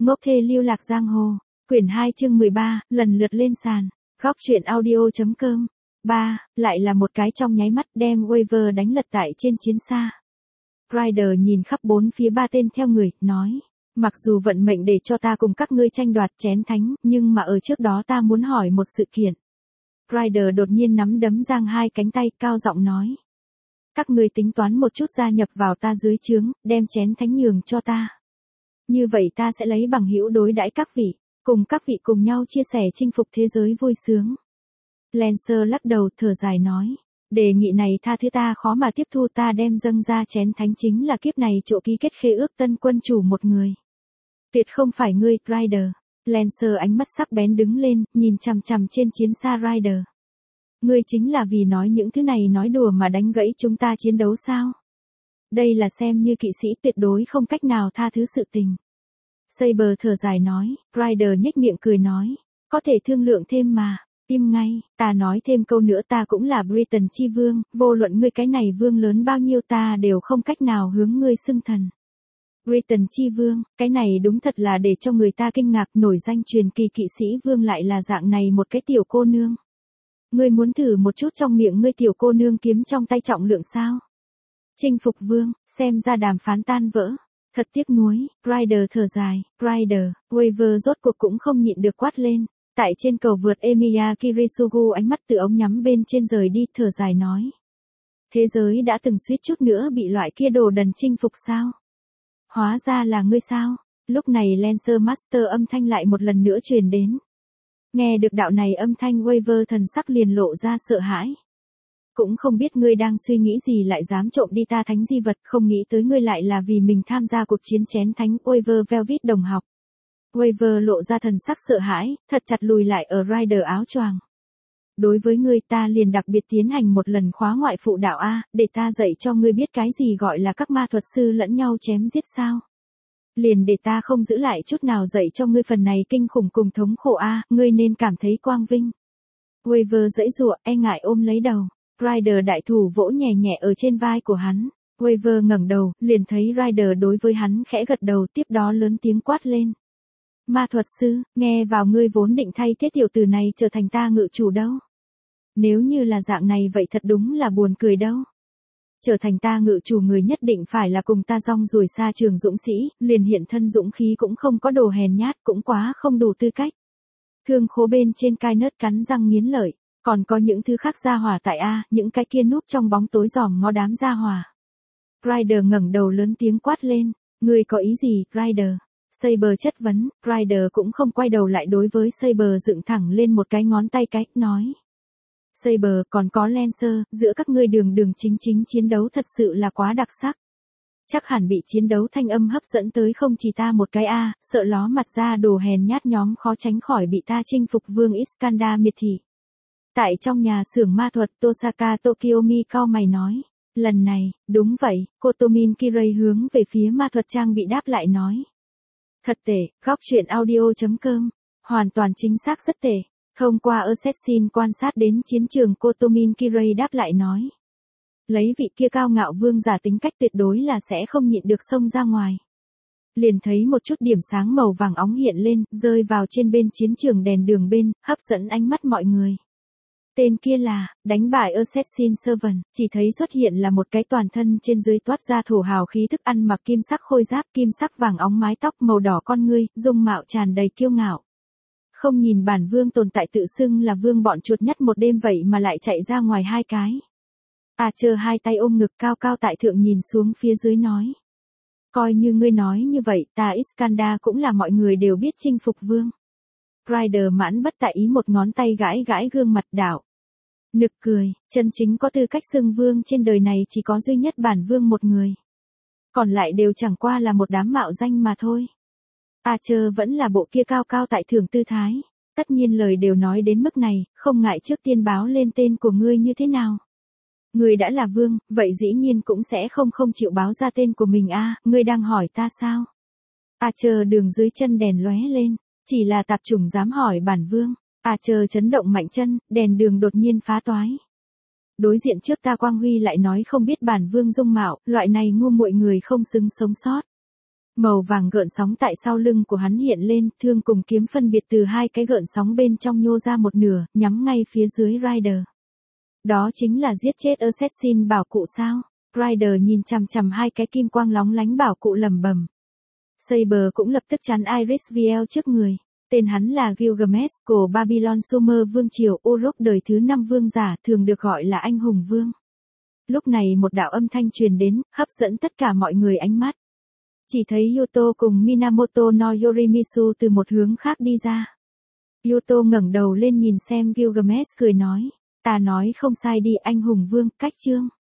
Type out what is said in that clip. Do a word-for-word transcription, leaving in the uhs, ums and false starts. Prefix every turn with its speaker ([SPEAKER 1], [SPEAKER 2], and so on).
[SPEAKER 1] Ngốc thê lưu lạc giang hồ. Quyển hai chương mười ba, lần lượt lên sàn. Góc truyện audio.com. ba. Lại là một cái trong nháy mắt đem Waver đánh lật tại trên chiến xa. Ryder nhìn khắp bốn phía ba tên theo người, nói. Mặc dù vận mệnh để cho ta cùng các ngươi tranh đoạt chén thánh, nhưng mà ở trước đó ta muốn hỏi một sự kiện. Ryder đột nhiên nắm đấm giang hai cánh tay, cao giọng nói. Các ngươi tính toán một chút gia nhập vào ta dưới trướng, đem chén thánh nhường cho ta. Như vậy ta sẽ lấy bằng hữu đối đãi các vị, cùng các vị cùng nhau chia sẻ chinh phục thế giới vui sướng. Lancer lắc đầu thở dài nói. Đề nghị này tha thứ ta khó mà tiếp thu, ta đem dâng ra chén thánh chính là kiếp này chỗ ký kết khế ước tân quân chủ một người. Tuyệt không phải ngươi, Ryder. Lancer ánh mắt sắc bén đứng lên, nhìn chằm chằm trên chiến xa Ryder. Ngươi chính là vì nói những thứ này nói đùa mà đánh gãy chúng ta chiến đấu sao? Đây là xem như kỵ sĩ tuyệt đối không cách nào tha thứ sự tình. Saber thở dài nói, Ryder nhếch miệng cười nói, có thể thương lượng thêm mà. Im ngay, ta nói thêm câu nữa, ta cũng là Britain chi vương, vô luận ngươi cái này vương lớn bao nhiêu ta đều không cách nào hướng ngươi xưng thần. Britain chi vương, cái này đúng thật là để cho người ta kinh ngạc, nổi danh truyền kỳ kỵ sĩ vương lại là dạng này một cái tiểu cô nương. Ngươi muốn thử một chút trong miệng ngươi tiểu cô nương kiếm trong tay trọng lượng sao? Chinh phục vương, xem ra đàm phán tan vỡ. Thật tiếc nuối, Ryder thở dài, Ryder, Waver rốt cuộc cũng không nhịn được quát lên. Tại trên cầu vượt Emiya Kirisugu ánh mắt từ ống nhắm bên trên rời đi, thở dài nói. Thế giới đã từng suýt chút nữa bị loại kia đồ đần chinh phục sao? Hóa ra là ngươi sao? Lúc này Lancer Master âm thanh lại một lần nữa truyền đến. Nghe được đạo này âm thanh, Waver thần sắc liền lộ ra sợ hãi. Cũng không biết ngươi đang suy nghĩ gì lại dám trộm đi ta thánh di vật, không nghĩ tới ngươi lại là vì mình tham gia cuộc chiến chén thánh. Waver Velvet đồng học. Waver lộ ra thần sắc sợ hãi, thật chặt lùi lại ở Ryder áo choàng. Đối với ngươi ta liền đặc biệt tiến hành một lần khóa ngoại phụ đạo A, để ta dạy cho ngươi biết cái gì gọi là các ma thuật sư lẫn nhau chém giết sao. Liền để ta không giữ lại chút nào dạy cho ngươi phần này kinh khủng cùng thống khổ A, ngươi nên cảm thấy quang vinh. Waver giãy giụa, e ngại ôm lấy đầu. Ryder đại thủ vỗ nhẹ nhẹ ở trên vai của hắn. Waver ngẩng đầu, liền thấy Ryder đối với hắn khẽ gật đầu, tiếp đó lớn tiếng quát lên. Ma thuật sư, nghe vào ngươi vốn định thay thế tiểu tử này trở thành ta ngự chủ đâu. Nếu như là dạng này vậy thật đúng là buồn cười đâu. Trở thành ta ngự chủ người nhất định phải là cùng ta rong ruổi xa trường dũng sĩ, liền hiện thân dũng khí cũng không có, đồ hèn nhát cũng quá không đủ tư cách. Thương khố bên trên cai nớt cắn răng nghiến lợi, còn có những thứ khác gia hỏa tại A, những cái kia núp trong bóng tối giòm ngó đám gia hỏa. Ryder ngẩng đầu lớn tiếng quát lên, ngươi có ý gì, Ryder? Saber chất vấn, Ryder cũng không quay đầu lại đối với Saber dựng thẳng lên một cái ngón tay cái, nói. Saber, còn có Lancer, giữa các ngươi đường đường chính chính chiến đấu thật sự là quá đặc sắc. Chắc hẳn bị chiến đấu thanh âm hấp dẫn tới không chỉ ta một cái A, sợ ló mặt ra đồ hèn nhát nhóm khó tránh khỏi bị ta chinh phục vương Iskandar miệt thị. Tại trong nhà xưởng ma thuật Tosaka Tokyomi cau mày nói. Lần này, đúng vậy, Kotomin Kirei hướng về phía ma thuật trang bị đáp lại nói. Thật tệ, góc truyện audio.com. Hoàn toàn chính xác rất tệ. Thông qua Assassin quan sát đến chiến trường, Kotomin Kirei đáp lại nói. Lấy vị kia cao ngạo vương giả tính cách tuyệt đối là sẽ không nhịn được xông ra ngoài. Liền thấy một chút điểm sáng màu vàng óng hiện lên, rơi vào trên bên chiến trường đèn đường bên, hấp dẫn ánh mắt mọi người. Tên kia là, đánh bại Assassin Servant, chỉ thấy xuất hiện là một cái toàn thân trên dưới toát ra thổ hào khí thức ăn mặc kim sắc khôi giáp, kim sắc vàng óng mái tóc, màu đỏ con ngươi, dung mạo tràn đầy kiêu ngạo. Không nhìn bản vương tồn tại tự xưng là vương bọn chuột nhắt một đêm vậy mà lại chạy ra ngoài hai cái. À chờ hai tay ôm ngực, cao cao tại thượng nhìn xuống phía dưới nói. Coi như ngươi nói như vậy, ta Iskandar cũng là mọi người đều biết chinh phục vương. Ryder mãn bất tại ý một ngón tay gãi gãi gương mặt đảo. Nực cười, chân chính có tư cách xưng vương trên đời này chỉ có duy nhất bản vương một người. Còn lại đều chẳng qua là một đám mạo danh mà thôi. Archer vẫn là bộ kia cao cao tại thượng tư thái. Tất nhiên lời đều nói đến mức này, không ngại trước tiên báo lên tên của ngươi như thế nào. Ngươi đã là vương, vậy dĩ nhiên cũng sẽ không không chịu báo ra tên của mình a, ngươi đang hỏi ta sao? Archer đường dưới chân đèn lóe lên, chỉ là tạp chủng dám hỏi bản vương. Archer chấn động mạnh chân, đèn đường đột nhiên phá toái. Đối diện trước ta Quang Huy lại nói không biết bản vương dung mạo, loại này ngu muội người không xứng sống sót. Màu vàng gợn sóng tại sau lưng của hắn hiện lên, thương cùng kiếm phân biệt từ hai cái gợn sóng bên trong nhô ra một nửa, nhắm ngay phía dưới Rider. Đó chính là giết chết Assassin bảo cụ sao? Rider nhìn chằm chằm hai cái kim quang lóng lánh bảo cụ lẩm bẩm. Saber cũng lập tức chắn Irisviel trước người. Tên hắn là Gilgamesh, cổ Babylon Sumer vương triều Uruk đời thứ năm vương giả, thường được gọi là anh hùng vương. Lúc này một đạo âm thanh truyền đến, hấp dẫn tất cả mọi người ánh mắt. Chỉ thấy Yuto cùng Minamoto no Yorimitsu từ một hướng khác đi ra. Yuto ngẩng đầu lên nhìn xem Gilgamesh cười nói, ta nói không sai đi anh hùng vương, cách chương.